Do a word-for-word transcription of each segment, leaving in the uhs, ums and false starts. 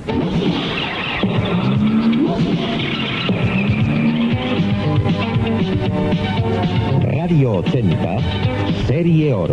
Radio ochenta, Serie Oro.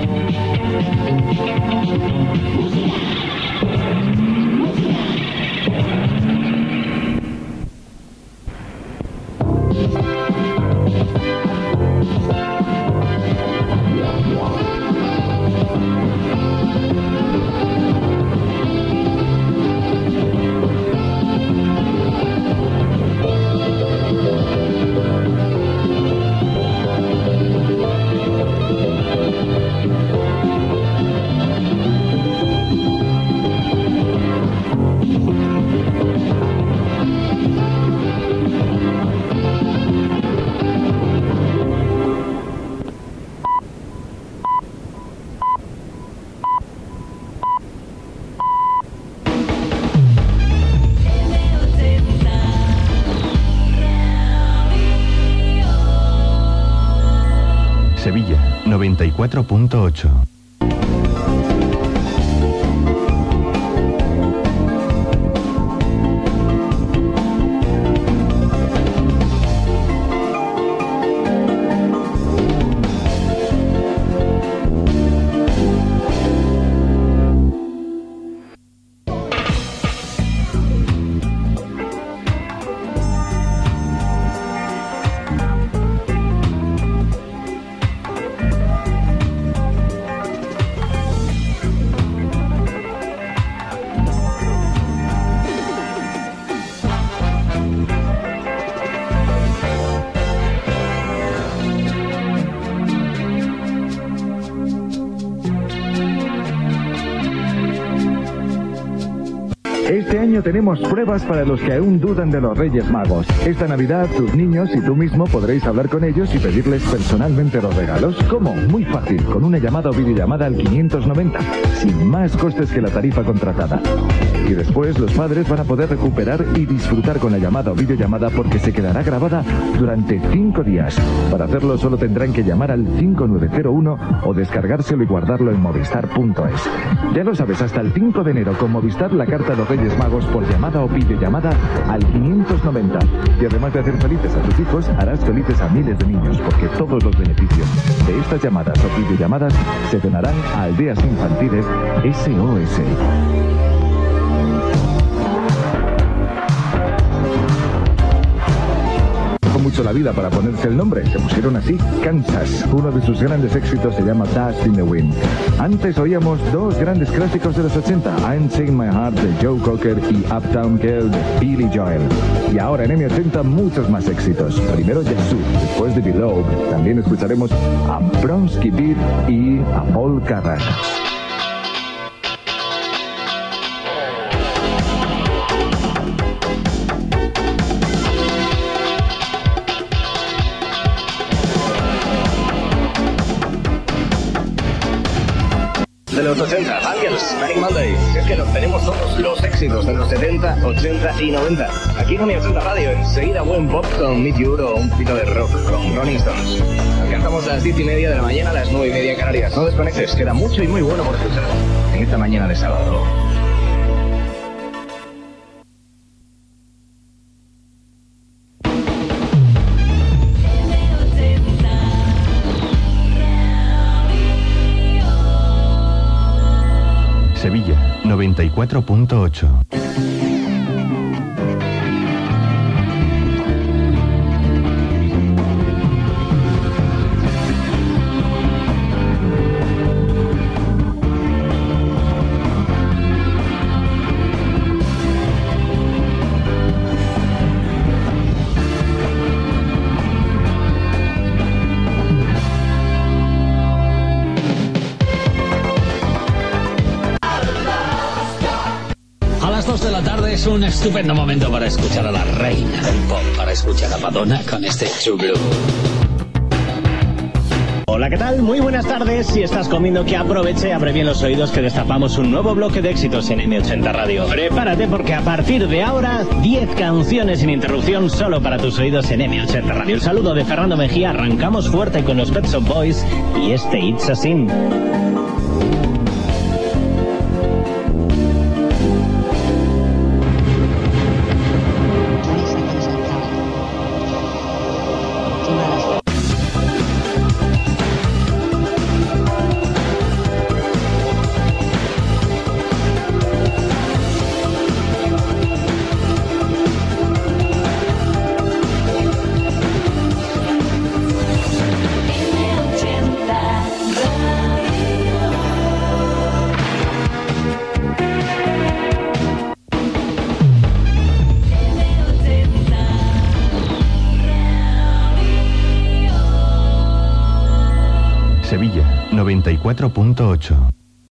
Sevilla, noventa y cuatro punto ocho. Este año tenemos pruebas para los que aún dudan de los Reyes Magos. Esta Navidad, tus niños y tú mismo podréis hablar con ellos y pedirles personalmente los regalos. ¿Cómo? Muy fácil, con una llamada o videollamada al quinientos noventa, sin más costes que la tarifa contratada. Y después los padres van a poder recuperar y disfrutar con la llamada o videollamada porque se quedará grabada durante cinco días. Para hacerlo solo tendrán que llamar al cinco nueve cero uno o descargárselo y guardarlo en movistar punto es. Ya lo sabes, hasta el cinco de enero con Movistar la carta de los Reyes Magos por llamada o videollamada al quinientos noventa. Y además de hacer felices a tus hijos, harás felices a miles de niños porque todos los beneficios de estas llamadas o videollamadas se donarán a Aldeas Infantiles S O S. Mucho la vida para ponerse el nombre, se pusieron así, Kansas. Uno de sus grandes éxitos se llama Dust in the Wind. Antes oíamos dos grandes clásicos de los ochenta, I'm Saying My Heart de Joe Cocker y Uptown Girl de Billy Joel. Y ahora en M ochenta muchos más éxitos. Primero Yazoo, después de Below. También escucharemos a Bronski Beat y a Paul Carrack. De los ochenta, Angels, Manic Monday. Es que los tenemos todos, los éxitos de los setenta, ochenta y noventa. Aquí en M ochenta Radio, enseguida buen pop con Meet You o un poquito de rock con Rolling Stones. Alcanzamos las diez y media de la mañana a las nueve y media en Canarias. No desconectes, queda mucho y muy bueno por escuchar en esta mañana de sábado. Sevilla, noventa y cuatro punto ocho. Es un estupendo momento para escuchar a la reina del pop, para escuchar a Madonna con este True Blue. Hola, ¿qué tal? Muy buenas tardes. Si estás comiendo, que aproveche y abre bien los oídos que destapamos un nuevo bloque de éxitos en M ochenta Radio. Prepárate porque a partir de ahora, diez canciones sin interrupción solo para tus oídos en M ochenta Radio. El saludo de Fernando Mejía. Arrancamos fuerte con los Pet Shop Boys y este It's a Sin. noventa y cuatro punto ocho.